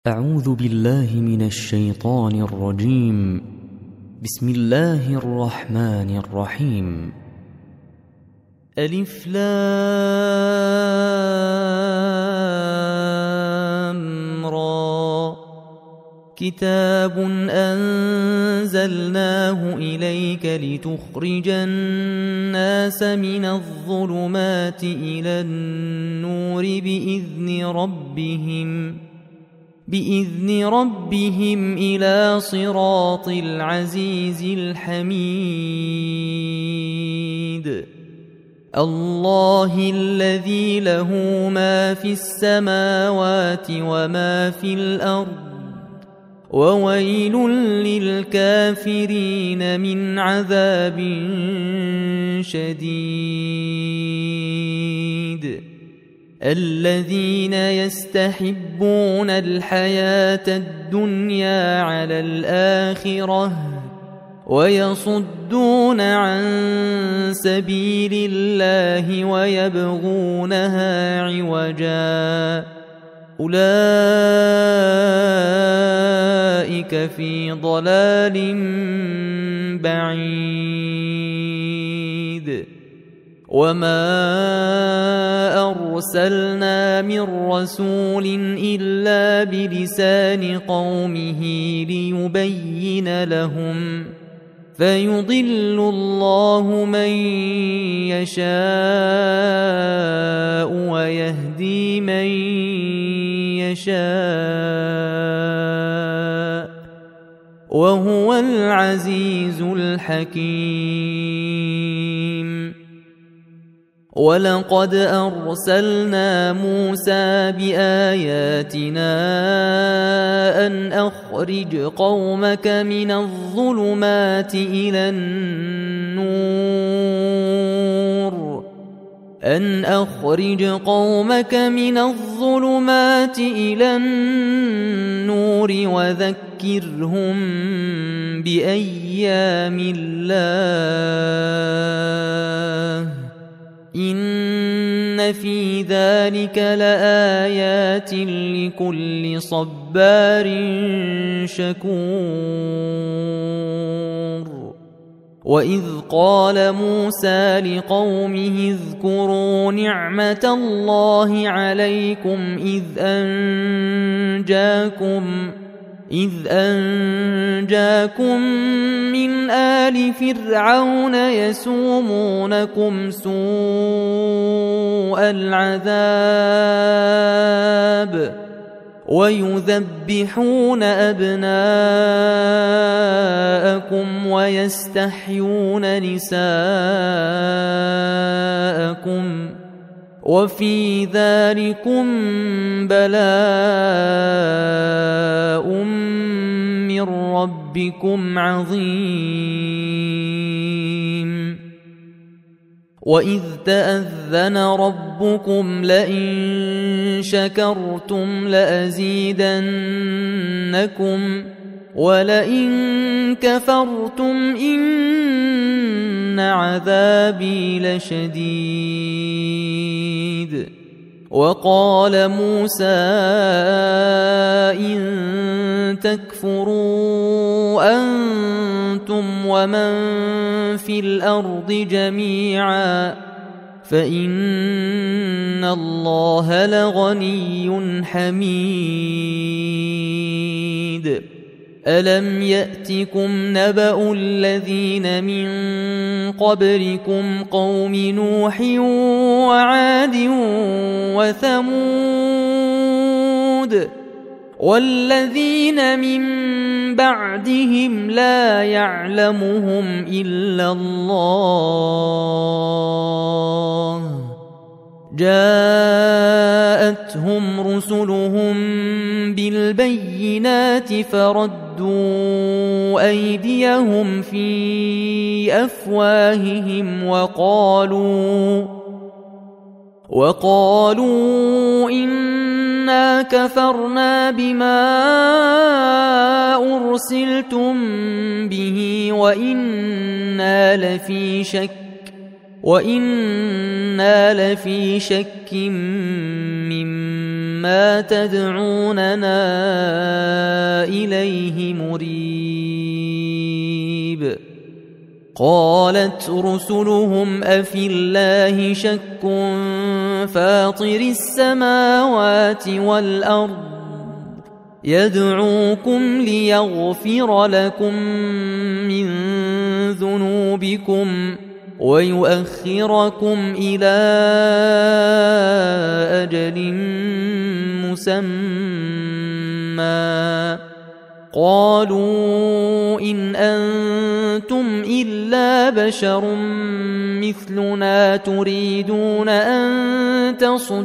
أعوذ بالله من الشيطان الرجيم. بسم الله الرحمن الرحيم. ألف لام را. كتاب أنزلناه إليك لتخرج الناس من الظلمات إلى النور بإذن ربهم إلى صراط العزيز الحميد. الله الذي له ما في السماوات وما في الأرض، وويل للكافرين من عذاب شديد. الذين يستحبون الحياة الدنيا على الآخرة ويصدون عن سبيل الله ويبغونها عوجا، أولئك في ضلال بعيد. وما أرسلنا من رسول إلا بلسان قومه ليبين لهم، فيضل الله من يشاء ويهدي من يشاء، وهو العزيز الحكيم. ولقد أرسلنا موسى بآياتنا أن أخرج قومك من الظلمات إلى النور وذكرهم بأيام الله، إن في ذلك لآيات لكل صبار شكور. وإذ قال موسى لقومه اذكروا نعمة الله عليكم إذ أنجاكم من آل فرعون يسومونكم سوء العذاب ويذبحون أبناءكم ويستحيون نساءكم، وفي ذلكم بلاء من ربكم عظيم. وإذ تأذن ربكم لئن شكرتم لأزيدنكم ولئن كفرتم إن عذابي لشديد. وقال موسى إن تكفروا أنتم ومن في الأرض جميعا فإن الله لغني حميد. ألم يأتكم نبأ الذين من قبلكم قوم نوح وعاد وثمود والذين من بعدهم لا يعلمهم إلا الله، جاءتهم رسلهم بالبينات فردوا أيديهم في أفواههم وقالوا إنا كفرنا بما أرسلتم به وإنا لفي شك مما ما تدعوننا إليه مريب. قالت رسلهم أفي الله شك فاطر السماوات والأرض يدعوكم ليغفر لكم من ذنوبكم ويؤخركم إلى أجل مسمى. قالوا إن أنتم إلا بشر مثلنا تريدون أن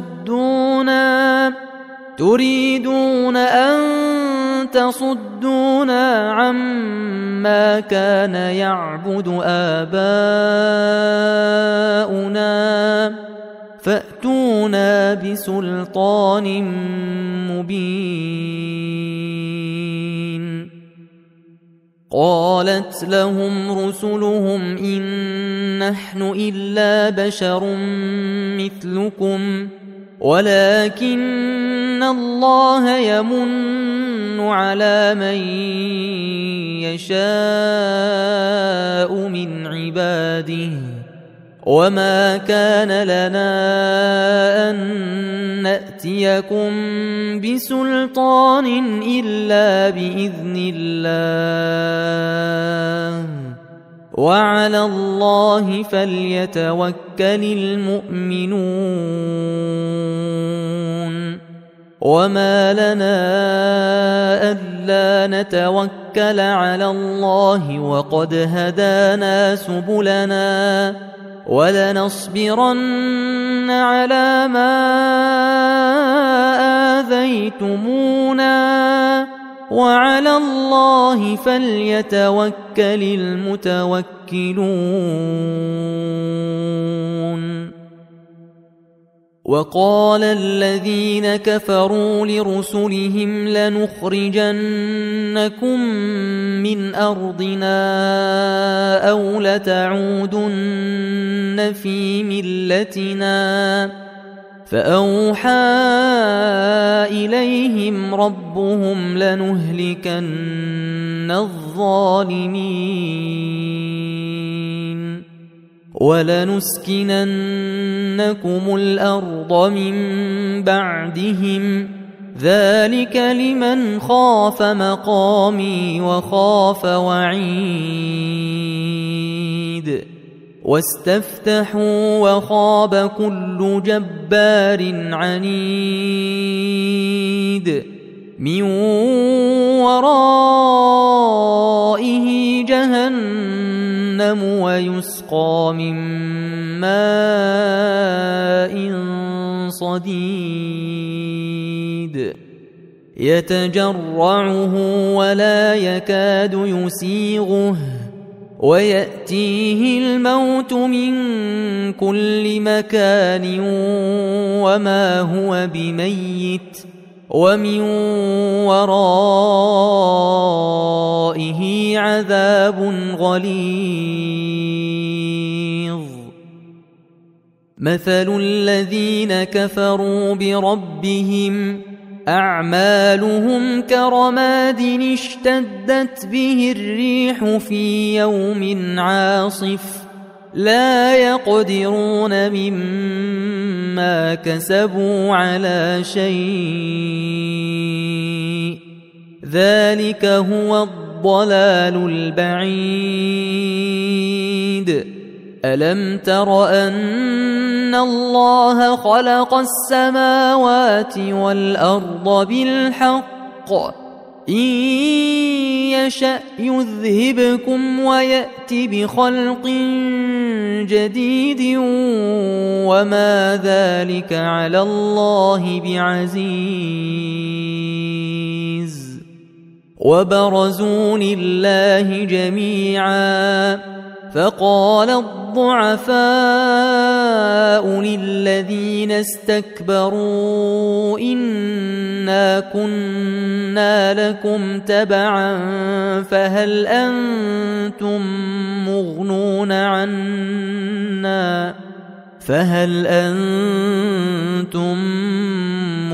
تصدونا عما كان يعبد آباؤنا فأتونا بسلطان مبين. قالت لهم رسلهم إن نحن إلا بشر مثلكم ولكن الله يمن على من يشاء من عباده وما كان لنا أن نأتيكم بسلطان إلا بإذن الله وعلى الله فليتوكل المؤمنون. وما لنا ألا نتوكل على الله وقد هدانا سبلنا ولنصبرن على ما آذيتمونا وعلى الله فليتوكل المتوكلون. وقال الذين كفروا لرسلهم لنخرجنكم من أرضنا أو لتعودن في ملتنا فأوحى إليهم ربهم لنهلكن الظالمين ولنسكننكم الأرض من بعدهم ذلك لمن خاف مقامي وخاف وعيد. واستفتحوا وخاب كل جبار عنيد من ورائه جهنم ويسقى من ماء صديد يتجرعه ولا يكاد يسيغه ويأتيه الموت من كل مكان وما هو بميت ومن ورائه عذاب غليظ. مثل الذين كفروا بربهم أعمالهم كرماد اشتدت به الريح في يوم عاصف لا يقدرون مما كسبوا على شيء ذلك هو الضلال البعيد. ألم تر أن الله خلق السماوات والأرض بالحق إن يشأ يذهبكم ويأت بخلق جديد وما ذلك على الله بعزيز. وبرزوا لله جميعا فقال الضعفاء للذين استكبروا إنا كنا لكم تبعا فهل أنتم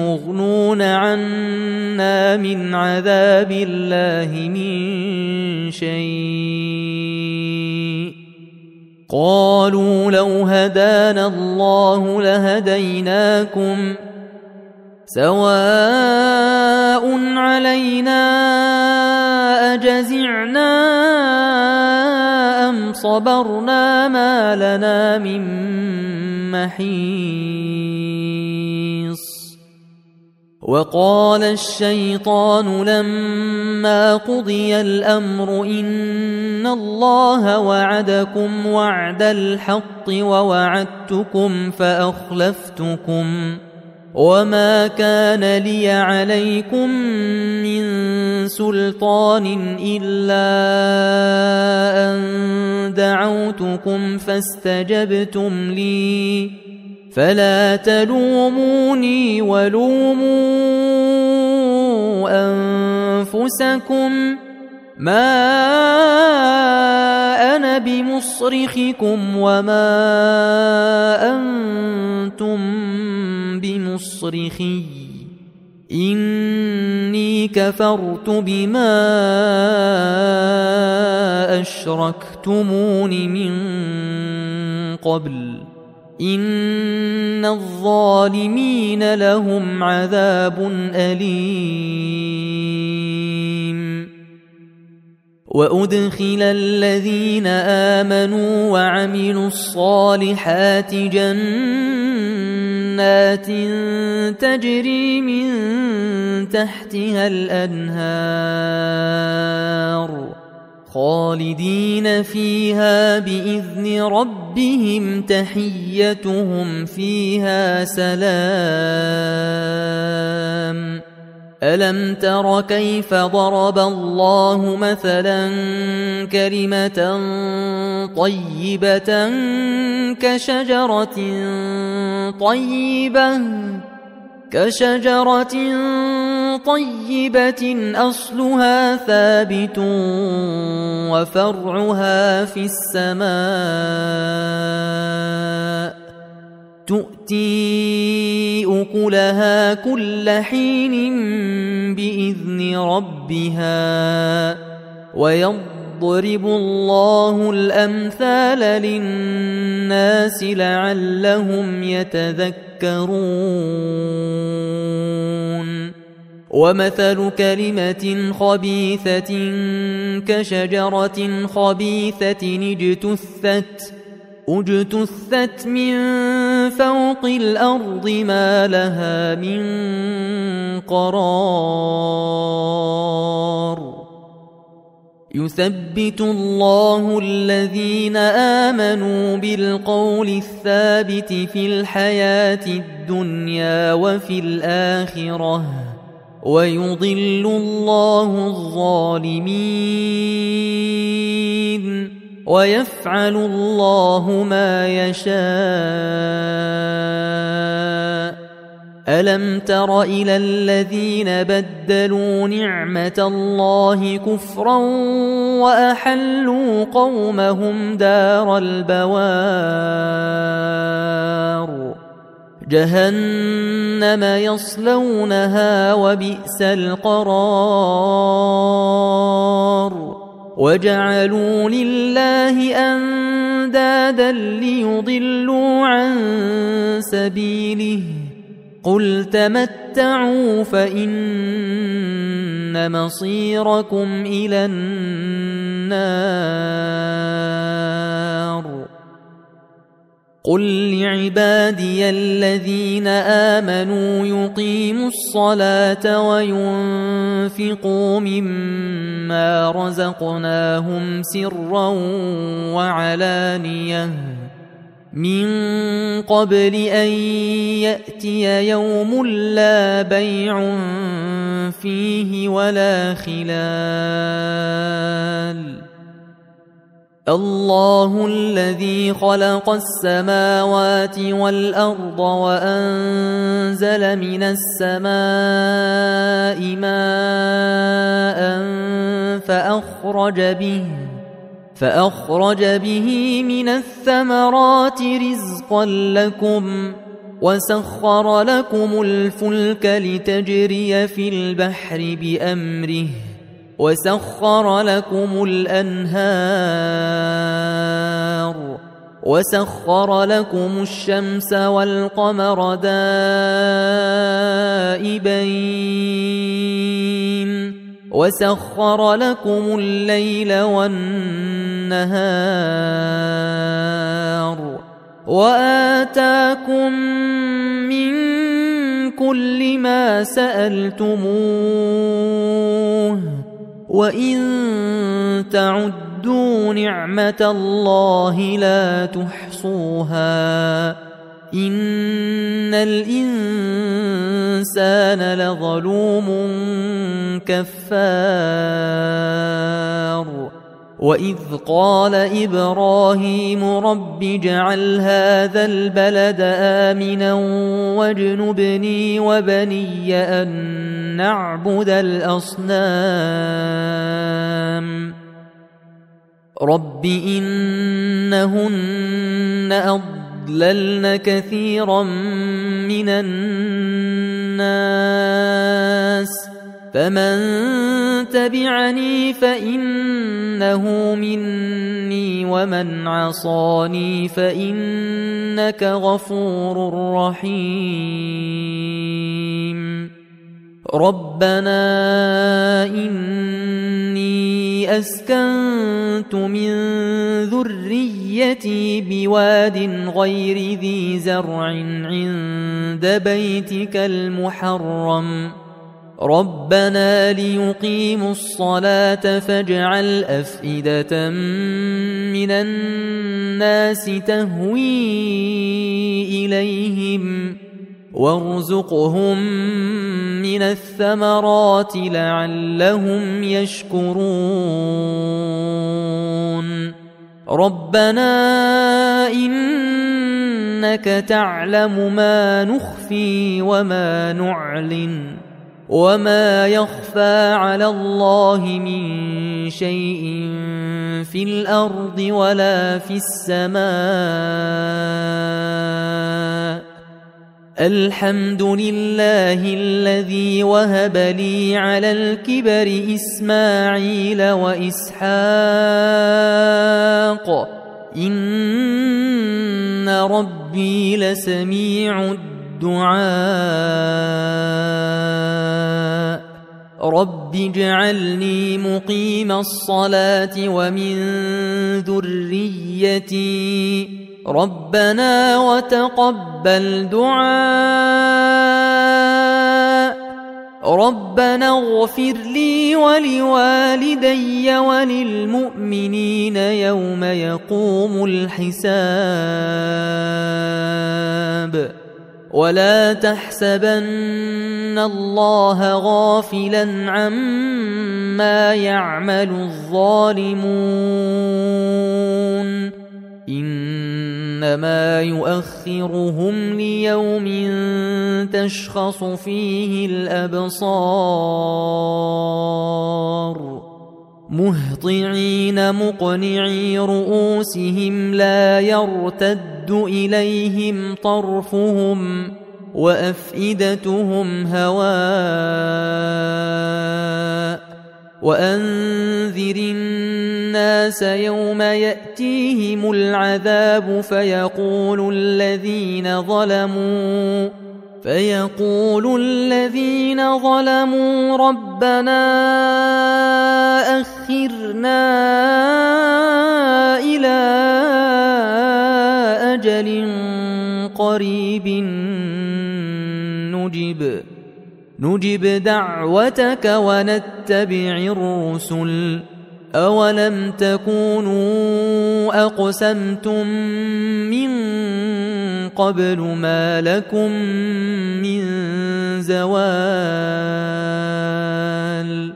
يغنون عنا من عذاب الله من شيء قالوا لو هدانا الله لهديناكم سواء علينا أجزعنا أم صبرنا ما لنا من محيص وقال الشيطان لما قضي الأمر إن الله وعدكم وعد الحق ووعدتكم فأخلفتكم وما كان لي عليكم من سلطان إلا أن دعوتكم فاستجبتم لي فلا تلوموني ولوموا أنفسكم ما أنا بمصرخكم وما أنتم بمصرخي إني كفرت بما أشركتمون من قبل إن الظالمين لهم عذاب أليم وأدخل الذين آمنوا وعملوا الصالحات جنات تجري من تحتها الأنهار خالدين فيها بإذن ربهم تحيتهم فيها سلام ألم تر كيف ضرب الله مثلا كلمة طيبة كشجرة طيبة أصلها ثابت وفرعها في السماء تؤتي أكلها كل حين بإذن ربها ويضرب الله الأمثال للناس لعلهم يتذكرون ومثل كلمة خبيثة كشجرة خبيثة اجتثت من فوق الأرض ما لها من قرار يثبت الله الذين آمنوا بالقول الثابت في الحياة الدنيا وفي الآخرة ويضل الله الظالمين ويفعل الله ما يشاء ألم تر إلى الذين بدلوا نعمة الله كفرا وأحلوا قومهم دار البوار جهنم يصلونها وبئس القرار وجعلوا لله أندادا ليضلوا عن سبيله قل تمتعوا فإن مصيركم إلى النار قل لعبادي الذين آمنوا يقيموا الصلاة وينفقوا مما رزقناهم سرا وعلانية من قبل أن يأتي يوم لا بيع فيه ولا خلال الله الذي خلق السماوات والأرض وأنزل من السماء ماء فأخرج به من الثمرات رزقا لكم وسخر لكم الفلك لتجري في البحر بأمره وسخر لكم الأنهار وسخر لكم الشمس والقمر دائبين وسخر لكم الليل والنهار وآتاكم من كل ما سألتموه وإن تعدوا نعمة الله لا تحصوها إن الإنسان لظلوم كفار وإذ قال إبراهيم رب اجعل هذا البلد آمنا واجنبني وبني أن نعبد الأصنام رب إنهن أضللن كثيرا من الناس فمن تبعني فإنه مني ومن عصاني فإنك غفور رحيم ربنا إني أسكنت من ذريتي بواد غير ذي زرع عند بيتك المحرم ربنا ليقيموا الصلاة فاجعل أفئدة من الناس تهوي إليهم وارزقهم من الثمرات لعلهم يشكرون ربنا إنك تعلم ما نخفي وما نعلن وما يخفى على الله من شيء في الأرض ولا في السماء الحمد لله الذي وهب لي على الكبر إسماعيل وإسحاق إن ربي لسميع الدعاء رب اجعلني مقيم الصلاة ومن ذريتي ربنا وتقبل دعاء ربنا اغفر لي ولوالدي وللمؤمنين يوم يقوم الحساب ولا تحسبن الله غافلا عما يعمل الظالمون إنما يؤخرهم ليوم تشخص فيه الأبصار مهطعين مقنعي رؤوسهم لا يرتد إليهم طرفهم وأفئدتهم هواء وأنذر الناس يوم يأتيهم العذاب فيقول الذين ظلموا ربنا أخرنا إلى أجل قريب نجب دعوتك ونتبع الرسل أولم تكونوا أقسمتم من قبل ما لكم من زوال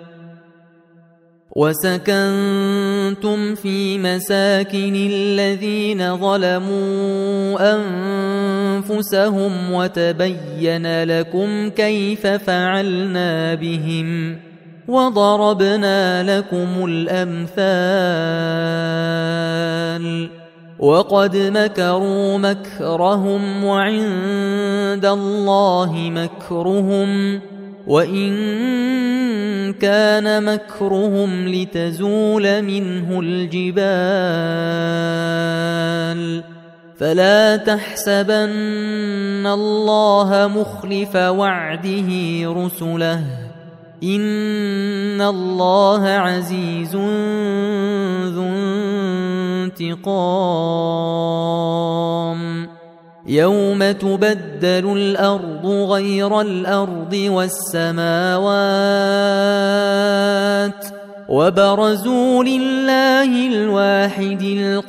وسكنتم في مساكن الذين ظلموا أنفسهم وتبين لكم كيف فعلنا بهم وضربنا لكم الأمثال وقد مكروا مكرهم وعند الله مكرهم وإن كان مكرهم لتزول منه الجبال فلا تحسبن الله مخلف وعده رسله إن الله عزيز ذو انتقام يوم تبدل الأرض غير الأرض والسماوات وبرزوا لله الواحد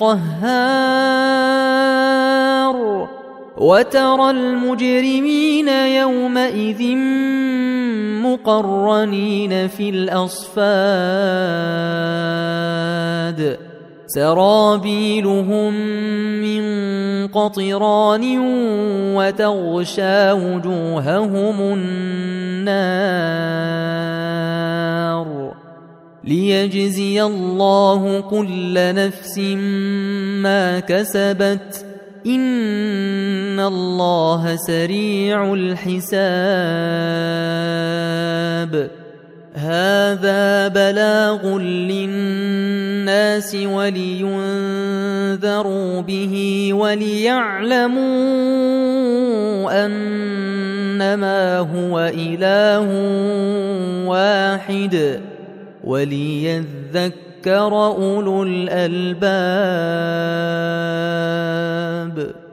القهار وترى المجرمين يومئذ مقرنين في الأصفاد سرابيلهم من قطران وتغشى وجوههم النار ليجزي الله كل نفس ما كسبت إن الله سريع الحساب هذا بلاغ للناس ولينذروا به وليعلموا أنما هو إله واحد وليذكر أولو الألباب